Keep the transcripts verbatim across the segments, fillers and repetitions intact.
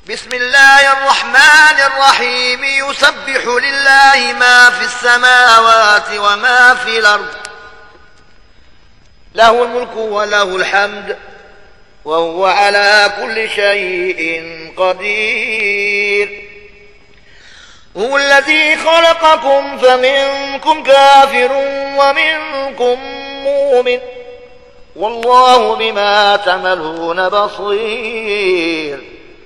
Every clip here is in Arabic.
بسم الله الرحمن الرحيم يسبح لله ما في السماوات وما في الأرض له الملك وله الحمد وهو على كل شيء قدير. هو الذي خلقكم فمنكم كافر ومنكم مؤمن والله بما تعملون بصير.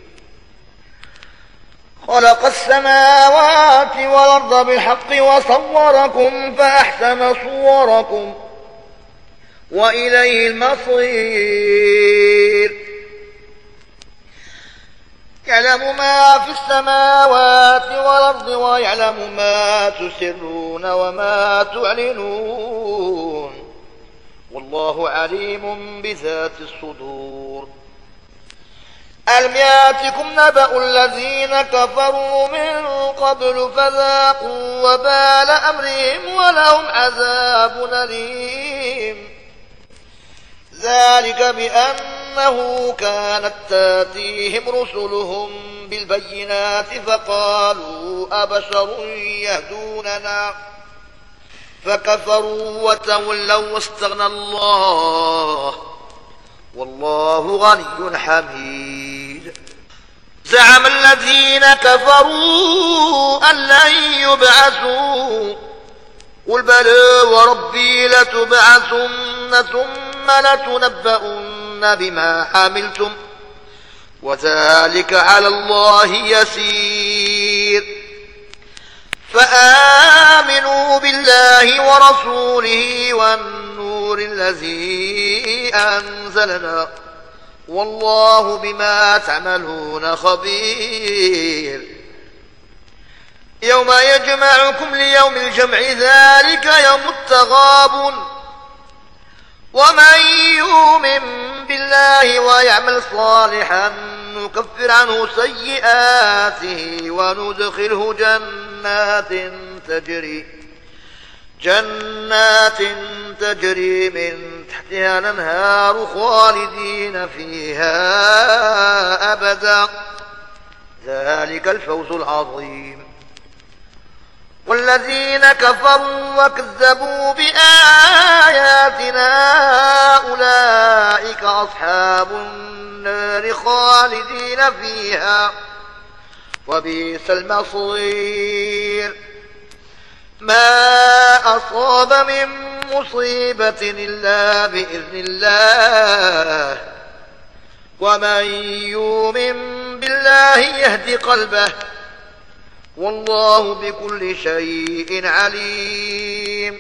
خلق السماوات والأرض بالحق وصوركم فأحسن صوركم وإليه المصير. يعلم ما في السماوات والأرض ويعلم ما تسرون وما تعلنون والله عليم بذات الصدور. ألم ياتكم نبأ الذين كفروا من قبل فذاقوا وبال أمرهم ولهم عذاب أليم. ذلك بأنه كانت تاتيهم رسلهم بالبينات فقالوا أبشر يهدوننا فكفروا وتولوا واستغنى الله والله غني حميد. زعم الذين كفروا أن لن يبعثوا قل بلى وربي لتبعثن ثم لتنبؤن بما عملتم وذلك على الله يسير. فآمنوا بالله ورسوله والنور الذي أنزلنا والله بما تعملون خبير. يوم يجمعكم ليوم الجمع ذلك يوم التغابن ومن يؤمن بالله ويعمل صالحا نكفر عنه سيئاته وندخله جنات تجري جنات تجري من تحتها الأنهار خالدين فيها أبدا ذلك الفوز العظيم. والذين كفروا وكذبوا بآياتنا أولئك أصحاب النار خالدين فيها وبئس المصير. ما أصاب من مصيبة إلا بإذن الله ومن يؤمن بالله يهد قلبه والله بكل شيء عليم.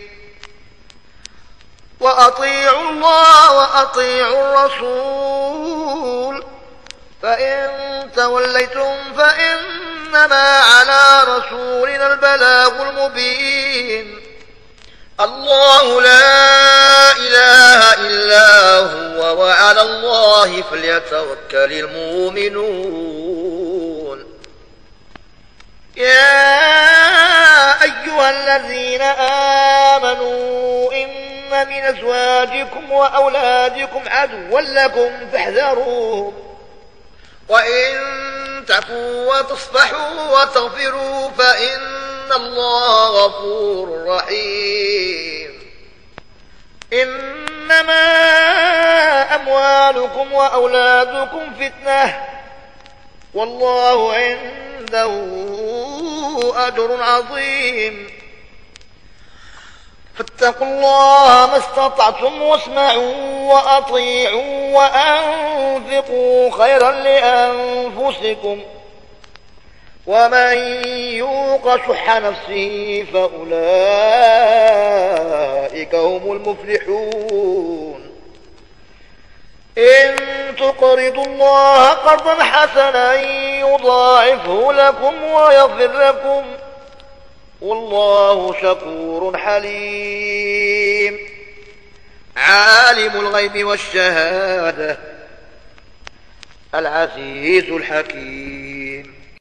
وأطيعوا الله وأطيعوا الرسول فإن توليتم فإنما على رسولنا البلاغ المبين. الله لا إله إلا هو وعلى الله فليتوكل المؤمنون. يا أيها الذين آمنوا إن من أزواجكم وأولادكم عدوا لكم فاحذروهم وإن تعفوا وتصفحوا وتغفروا فإن الله غفور رحيم. إنما أموالكم وأولادكم فتنة والله عنده أجر عظيم. فاتقوا الله ما استطعتم واسمعوا وأطيعوا وأنفقوا خيرا لأنفسكم ومن يوق شح نفسه فأولئك هم المفلحون. إن تقرضوا الله قرضا حسنا يضاعفه لكم ويغفر لكم والله شكور حليم. عالم الغيب والشهادة العزيز الحكيم.